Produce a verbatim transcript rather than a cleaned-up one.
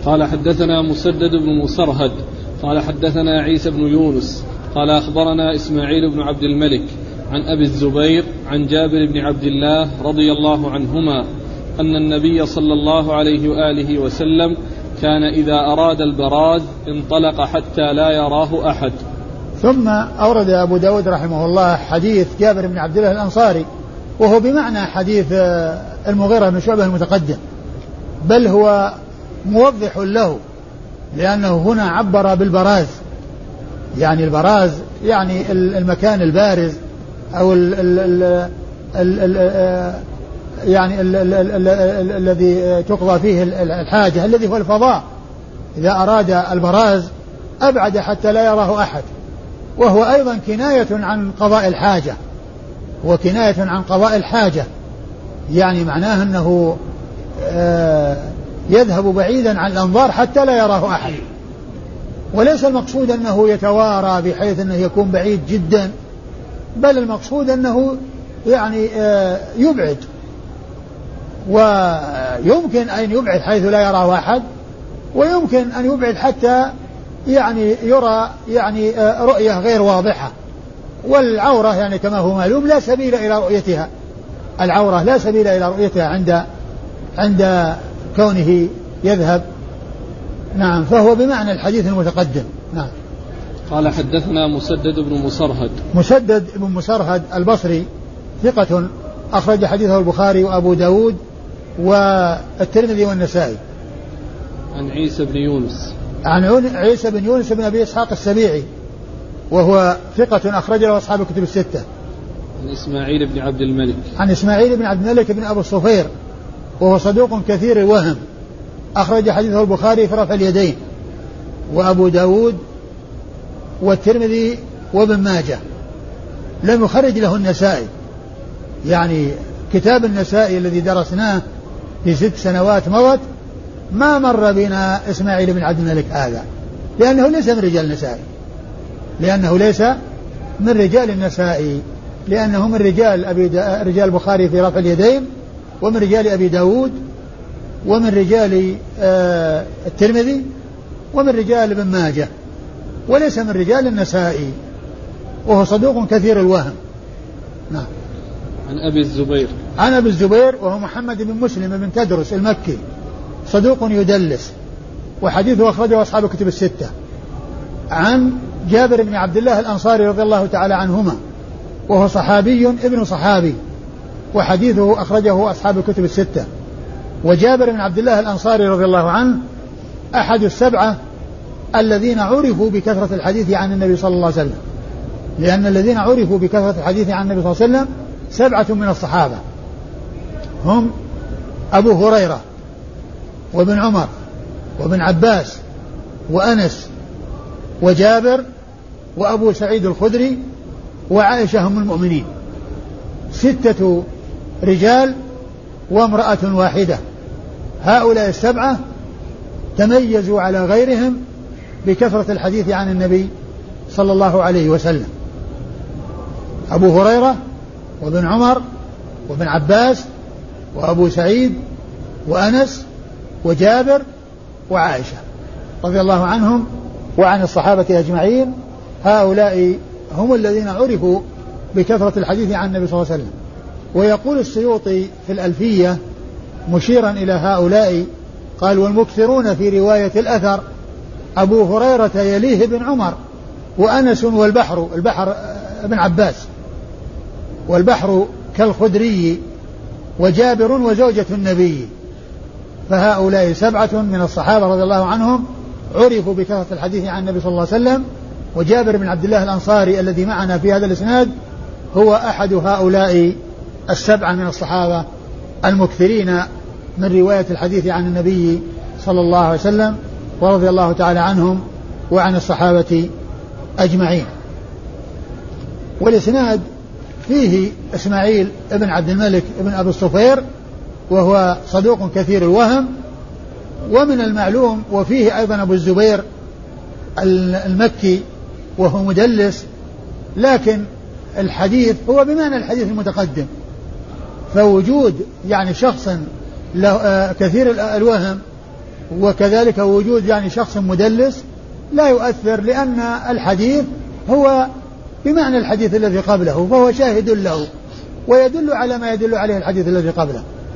قال حدثنا مسدد بن مسرهد قال حدثنا عيسى بن يونس قال أخبرنا إسماعيل بن عبد الملك عن أبي الزبير عن جابر بن عبد الله رضي الله عنهما أن النبي صلى الله عليه وآله وسلم كان إذا أراد البراز انطلق حتى لا يراه أحد. ثم أورد أبو داود رحمه الله حديث جابر بن عبد الله الأنصاري وهو بمعنى حديث المغيرة بن شعبة المتقدم، بل هو موضح له، لأنه هنا عبر بالبراز، يعني البراز يعني المكان البارز أو ال ال ال ال ال يعني الذي تقضى فيه الحاجة الذي هو الفضاء. إذا أراد البراز أبعد حتى لا يراه أحد، وهو أيضا كناية عن قضاء الحاجة، هو كناية عن قضاء الحاجة، يعني معناه أنه يذهب بعيدا عن الأنظار حتى لا يراه أحد، وليس المقصود أنه يتوارى بحيث أنه يكون بعيد جدا، بل المقصود أنه يعني يبعد، ويمكن أن يبعد حيث لا يراه أحد، ويمكن أن يبعد حتى يعني يرى يعني رؤية غير واضحة. والعورة يعني كما هو معلوم لا سبيل إلى رؤيتها، العورة لا سبيل إلى رؤيتها عند عند كونه يذهب. نعم، فهو بمعنى الحديث المتقدم. نعم. قال حدثنا مسدد بن مسرهد. مسدد بن مسرهد البصري ثقة أخرج حديثه البخاري وأبو داود والترمذي والنسائي. عن عيسى بن يونس. عن عيسى بن يونس بن أبي إسحاق السبيعي وهو ثقة أخرج له أصحاب الكتب الستة. عن إسماعيل بن عبد الملك. عن إسماعيل بن عبد الملك بن أبو الصفير وهو صدوق كثير الوهم، أخرج حديثه البخاري في رفع اليدين وأبو داود والترمذي وابن ماجه، لم يخرج له النسائي. يعني كتاب النسائي الذي درسناه في ست سنوات مضت ما مر بنا إسماعيل بن عبد الملك هذا، لأنه ليس من رجال النسائي، لأنه ليس من رجال النسائي لأنه من رجال أبي دا رجال البخاري في رفع اليدين، ومن رجال أبي داود، ومن رجال آه الترمذي، ومن رجال ابن ماجه، وليس من رجال النسائي، وهو صدوق كثير الوهم. نعم. عن أبي الزبير. عن أبي الزبير وهو محمد بن مسلم بن تدرس المكي صدوق يدلس، وحديثه أخرجه أصحاب الكتب الستة. عن جابر بن عبد الله الأنصاري رضي الله تعالى عنهما وهو صحابي ابن صحابي، وحديثه أخرجه أصحاب الكتب الستة. وجابر بن عبد الله الأنصاري رضي الله عنه أحد السبعة الذين عرفوا بكثرة الحديث عن النبي صلى الله عليه وسلم، لأن الذين عرفوا بكثرة الحديث عن النبي صلى الله عليه وسلم سبعة من الصحابة، هم أبو هريرة وابن عمر وابن عباس وأنس وجابر وأبو سعيد الخدري وعائشة أم المؤمنين، ستة رجال وامرأة واحدة. هؤلاء السبعة تميزوا على غيرهم بكثرة الحديث عن النبي صلى الله عليه وسلم: أبو هريرة وابن عمر وابن عباس وأبو سعيد وأنس وجابر وعائشة رضي الله عنهم وعن الصحابة أجمعين. هؤلاء هم الذين عرفوا بكثرة الحديث عن النبي صلى الله عليه وسلم. ويقول السيوطي في الألفية مشيرا إلى هؤلاء قال: والمكثرون في رواية الأثر أبو هريرة يليه ابن عمر وأنس والبحر، البحر ابن عباس، والبحر كالخدري وجابر وزوجة النبي. فهؤلاء سبعة من الصحابة رضي الله عنهم عرفوا بكثرة الحديث عن النبي صلى الله عليه وسلم. وجابر بن عبد الله الأنصاري الذي معنا في هذا الإسناد هو أحد هؤلاء السبعة من الصحابة المكثرين من رواية الحديث عن النبي صلى الله عليه وسلم، ورضي الله تعالى عنهم وعن الصحابة أجمعين. والإسناد فيه إسماعيل ابن عبد الملك ابن أبي الصفير وهو صدوق كثير الوهم، ومن المعلوم وفيه أيضا أبو الزبير المكي وهو مدلس، لكن الحديث هو بمعنى الحديث المتقدم، فوجود يعني شخص له كثير الوهم وكذلك وجود يعني شخص مدلس لا يؤثر، لأن الحديث هو بمعنى الحديث الذي قبله، فهو شاهد له ويدل على ما يدل عليه الحديث الذي قبله.